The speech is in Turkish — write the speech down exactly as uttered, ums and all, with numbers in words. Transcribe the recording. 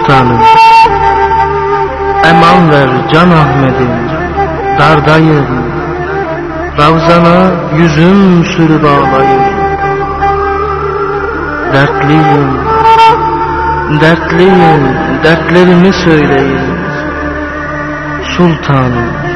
sultanım, eman ver can Ahmet'im, dardayım, Ravzana yüzüm sürüp ağlayım. Dertliyim, dertliyim, dertlerimi söyleyin, sultanım.